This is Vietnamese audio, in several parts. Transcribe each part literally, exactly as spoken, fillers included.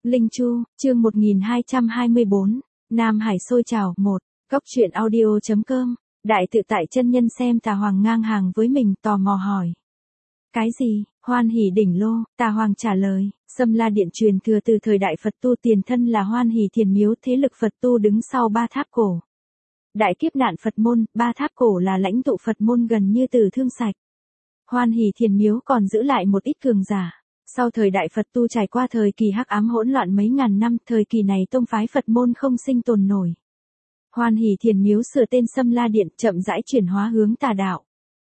Linh Chu, chương một nghìn hai trăm hai mươi bốn, Nam Hải sôi trào, một, Góc truyện audio chấm com, Đại tự tại chân nhân xem Tà Hoàng ngang hàng với mình, tò mò hỏi. Cái gì, Hoan Hỷ Đỉnh Lô, Tà Hoàng trả lời, Sâm La Điện truyền thừa từ thời đại Phật tu, tiền thân là Hoan Hỷ Thiền Miếu, thế lực Phật tu đứng sau ba tháp cổ. Đại kiếp nạn Phật môn, ba tháp cổ là lãnh tụ Phật môn gần như từ thương sạch. Hoan Hỷ Thiền Miếu còn giữ lại một ít cường giả. Sau thời đại Phật tu trải qua thời kỳ hắc ám hỗn loạn mấy ngàn năm, thời kỳ này tông phái Phật môn không sinh tồn nổi. Hoan Hỷ Thiền Miếu sửa tên Sâm La Điện, chậm rãi chuyển hóa hướng tà đạo.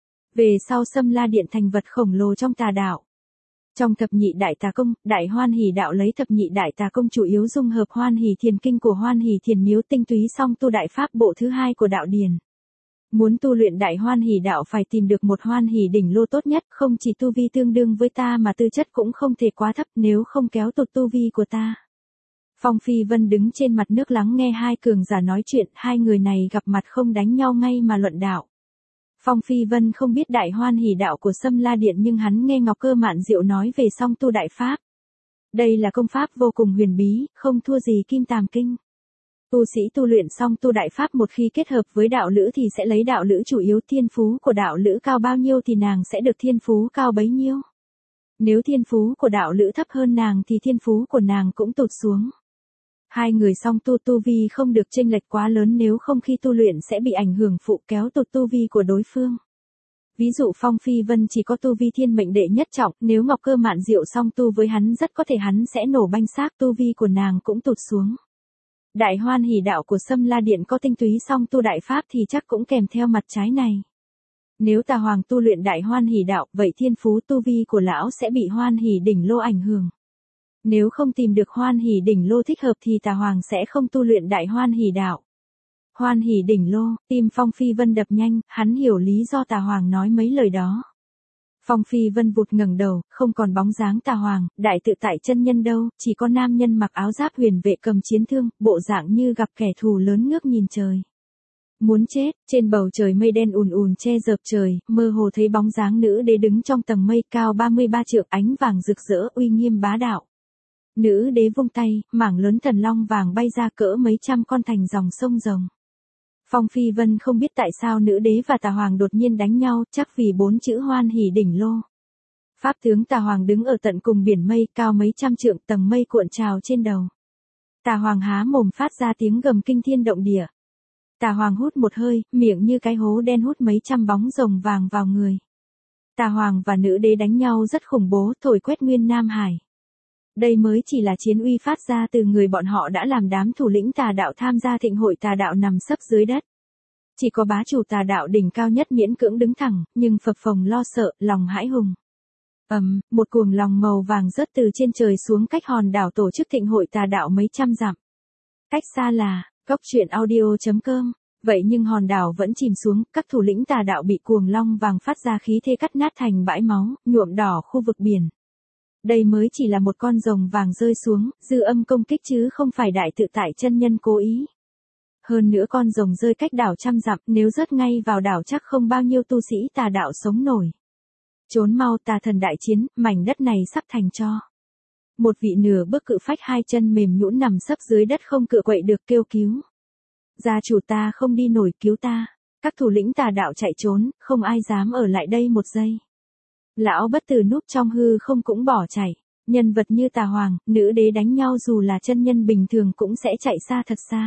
Về sau Sâm La Điện thành vật khổng lồ trong tà đạo. Trong thập nhị đại tà công, Đại Hoan Hỷ đạo lấy thập nhị đại tà công chủ yếu dung hợp Hoan Hỷ Thiền Kinh của Hoan Hỷ Thiền Miếu tinh túy song tu đại pháp bộ thứ hai của đạo điển. Muốn tu luyện Đại Hoan Hỷ đạo phải tìm được một Hoan Hỷ đỉnh lô tốt nhất, không chỉ tu vi tương đương với ta mà tư chất cũng không thể quá thấp, nếu không kéo tụt tu vi của ta. Phong Phi Vân đứng trên mặt nước lắng nghe hai cường giả nói chuyện, hai người này gặp mặt không đánh nhau ngay mà luận đạo. Phong Phi Vân không biết Đại Hoan Hỷ đạo của Sâm La Điện, nhưng hắn nghe Ngọc Cơ Mạn Diệu nói về song tu đại pháp. Đây là công pháp vô cùng huyền bí, không thua gì Kim Tàm Kinh. Tu sĩ tu luyện xong tu đại pháp một khi kết hợp với đạo lữ thì sẽ lấy đạo lữ chủ yếu, thiên phú của đạo lữ cao bao nhiêu thì nàng sẽ được thiên phú cao bấy nhiêu. Nếu thiên phú của đạo lữ thấp hơn nàng thì thiên phú của nàng cũng tụt xuống. Hai người song tu tu vi không được chênh lệch quá lớn, nếu không khi tu luyện sẽ bị ảnh hưởng phụ kéo tụt tu vi của đối phương. Ví dụ Phong Phi Vân chỉ có tu vi thiên mệnh đệ nhất trọng, nếu Ngọc Cơ Mạn Diệu song tu với hắn rất có thể hắn sẽ nổ banh xác, tu vi của nàng cũng tụt xuống. Đại Hoan Hỷ đạo của Sâm La Điện có tinh túy song tu đại pháp thì chắc cũng kèm theo mặt trái này. Nếu Tà Hoàng tu luyện Đại Hoan Hỷ đạo, vậy thiên phú tu vi của lão sẽ bị Hoan Hỷ đỉnh lô ảnh hưởng. Nếu không tìm được Hoan Hỷ đỉnh lô thích hợp thì Tà Hoàng sẽ không tu luyện Đại Hoan Hỷ đạo. Hoan Hỷ đỉnh lô, tim Phong Phi Vân đập nhanh, hắn hiểu lý do Tà Hoàng nói mấy lời đó. Phong Phi Vân vụt ngẩng đầu, không còn bóng dáng Tà Hoàng, Đại tự tại chân nhân đâu, chỉ có nam nhân mặc áo giáp huyền vệ cầm chiến thương, bộ dạng như gặp kẻ thù lớn ngước nhìn trời. Muốn chết, trên bầu trời mây đen ùn ùn che dợp trời, mơ hồ thấy bóng dáng nữ đế đứng trong tầng mây cao ba mươi ba trượng, ánh vàng rực rỡ uy nghiêm bá đạo. Nữ đế vung tay, mảng lớn thần long vàng bay ra cỡ mấy trăm con thành dòng sông rồng. Phong Phi Vân không biết tại sao nữ đế và Tà Hoàng đột nhiên đánh nhau, chắc vì bốn chữ Hoan Hỷ đỉnh lô. Pháp tướng Tà Hoàng đứng ở tận cùng biển mây cao mấy trăm trượng, tầng mây cuộn trào trên đầu. Tà Hoàng há mồm phát ra tiếng gầm kinh thiên động địa. Tà Hoàng hút một hơi, miệng như cái hố đen hút mấy trăm bóng rồng vàng vào người. Tà Hoàng và nữ đế đánh nhau rất khủng bố, thổi quét nguyên Nam Hải. Đây mới chỉ là chiến uy phát ra từ người bọn họ đã làm đám thủ lĩnh tà đạo tham gia thịnh hội tà đạo nằm sấp dưới đất. Chỉ có bá chủ tà đạo đỉnh cao nhất miễn cưỡng đứng thẳng, nhưng phập phồng lo sợ, lòng hãi hùng. Ầm, um, một cuồng lòng màu vàng rớt từ trên trời xuống cách hòn đảo tổ chức thịnh hội tà đạo mấy trăm dặm. Cách xa là, góc truyện audio chấm com. Vậy nhưng hòn đảo vẫn chìm xuống, các thủ lĩnh tà đạo bị cuồng long vàng phát ra khí thế cắt nát thành bãi máu, nhuộm đỏ khu vực biển. Đây mới chỉ là một con rồng vàng rơi xuống, dư âm công kích chứ không phải Đại tự tại chân nhân cố ý. Hơn nữa con rồng rơi cách đảo trăm dặm, nếu rớt ngay vào đảo chắc không bao nhiêu tu sĩ tà đạo sống nổi. Trốn mau, tà thần đại chiến, mảnh đất này sắp thành tro. Một vị nửa bước cự phách hai chân mềm nhũn nằm sấp dưới đất không cựa quậy được kêu cứu. Gia chủ ta không đi nổi, cứu ta. Các thủ lĩnh tà đạo chạy trốn, không ai dám ở lại đây một giây. Lão bất tử núp trong hư không cũng bỏ chạy. Nhân vật như Tà Hoàng, nữ đế đánh nhau dù là chân nhân bình thường cũng sẽ chạy xa thật xa.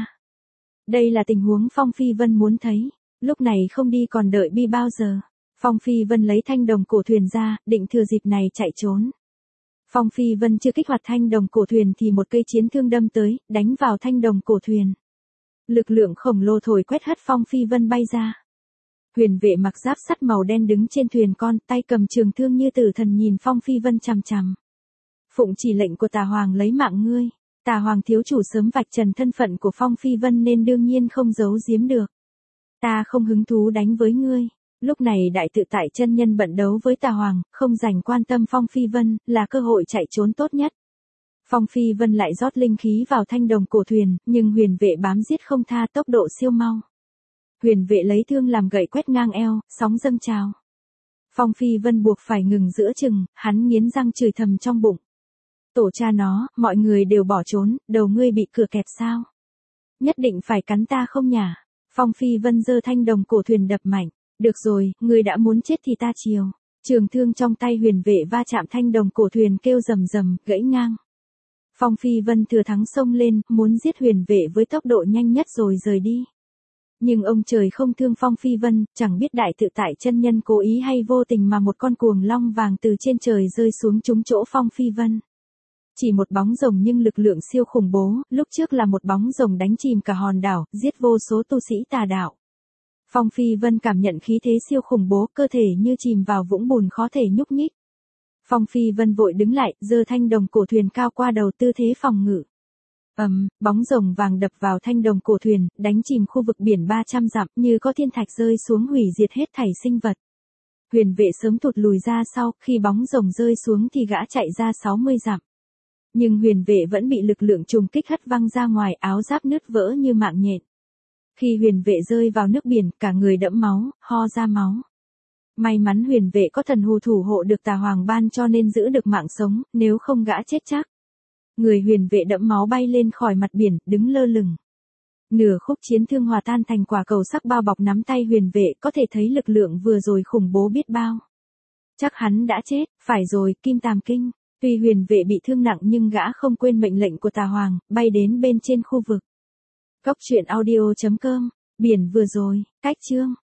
Đây là tình huống Phong Phi Vân muốn thấy. Lúc này không đi còn đợi bi bao giờ. Phong Phi Vân lấy thanh đồng cổ thuyền ra, định thừa dịp này chạy trốn. Phong Phi Vân chưa kích hoạt thanh đồng cổ thuyền thì một cây chiến thương đâm tới, đánh vào thanh đồng cổ thuyền. Lực lượng khổng lồ thổi quét hất Phong Phi Vân bay ra. Huyền vệ mặc giáp sắt màu đen đứng trên thuyền con, tay cầm trường thương như tử thần nhìn Phong Phi Vân chằm chằm. Phụng chỉ lệnh của Tà Hoàng lấy mạng ngươi. Tà Hoàng thiếu chủ sớm vạch trần thân phận của Phong Phi Vân nên đương nhiên không giấu giếm được. Ta không hứng thú đánh với ngươi. Lúc này Đại tự tại chân nhân bận đấu với Tà Hoàng, không dành quan tâm Phong Phi Vân, là cơ hội chạy trốn tốt nhất. Phong Phi Vân lại rót linh khí vào thanh đồng cổ thuyền, nhưng huyền vệ bám giết không tha, tốc độ siêu mau. Huyền vệ lấy thương làm gậy quét ngang eo, sóng dâng trào. Phong Phi Vân buộc phải ngừng giữa chừng, hắn nghiến răng chửi thầm trong bụng. Tổ cha nó, mọi người đều bỏ trốn, đầu ngươi bị cửa kẹp sao? Nhất định phải cắn ta không nhả? Phong Phi Vân giơ thanh đồng cổ thuyền đập mạnh. Được rồi, ngươi đã muốn chết thì ta chiều. Trường thương trong tay huyền vệ va chạm thanh đồng cổ thuyền kêu rầm rầm, gãy ngang. Phong Phi Vân thừa thắng xông lên, muốn giết huyền vệ với tốc độ nhanh nhất rồi rời đi. Nhưng ông trời không thương Phong Phi Vân, chẳng biết đại tự tại chân nhân cố ý hay vô tình mà một con cuồng long vàng từ trên trời rơi xuống trúng chỗ Phong Phi Vân. Chỉ một bóng rồng nhưng lực lượng siêu khủng bố, lúc trước là một bóng rồng đánh chìm cả hòn đảo, giết vô số tu sĩ tà đạo. Phong Phi Vân cảm nhận khí thế siêu khủng bố, cơ thể như chìm vào vũng bùn khó thể nhúc nhích. Phong Phi Vân vội đứng lại, giơ thanh đồng cổ thuyền cao qua đầu tư thế phòng ngự. Ầm, um, bóng rồng vàng đập vào thanh đồng cổ thuyền, đánh chìm khu vực biển ba trăm dặm, như có thiên thạch rơi xuống hủy diệt hết thảy sinh vật. Huyền vệ sớm thụt lùi ra sau, khi bóng rồng rơi xuống thì gã chạy ra sáu mươi dặm. Nhưng huyền vệ vẫn bị lực lượng trùng kích hất văng ra ngoài, áo giáp nứt vỡ như mạng nhện. Khi huyền vệ rơi vào nước biển, cả người đẫm máu, ho ra máu. May mắn huyền vệ có thần hù thủ hộ được tà hoàng ban cho nên giữ được mạng sống, nếu không gã chết chắc. Người huyền vệ đẫm máu bay lên khỏi mặt biển, đứng lơ lửng. Nửa khúc chiến thương hòa tan thành quả cầu sắc bao bọc nắm tay huyền vệ, có thể thấy lực lượng vừa rồi khủng bố biết bao. Chắc hắn đã chết, phải rồi, Kim Tàm Kinh. Tuy huyền vệ bị thương nặng nhưng gã không quên mệnh lệnh của tà hoàng, bay đến bên trên khu vực. Cốc truyện audio chấm com, biển vừa rồi, cách chương.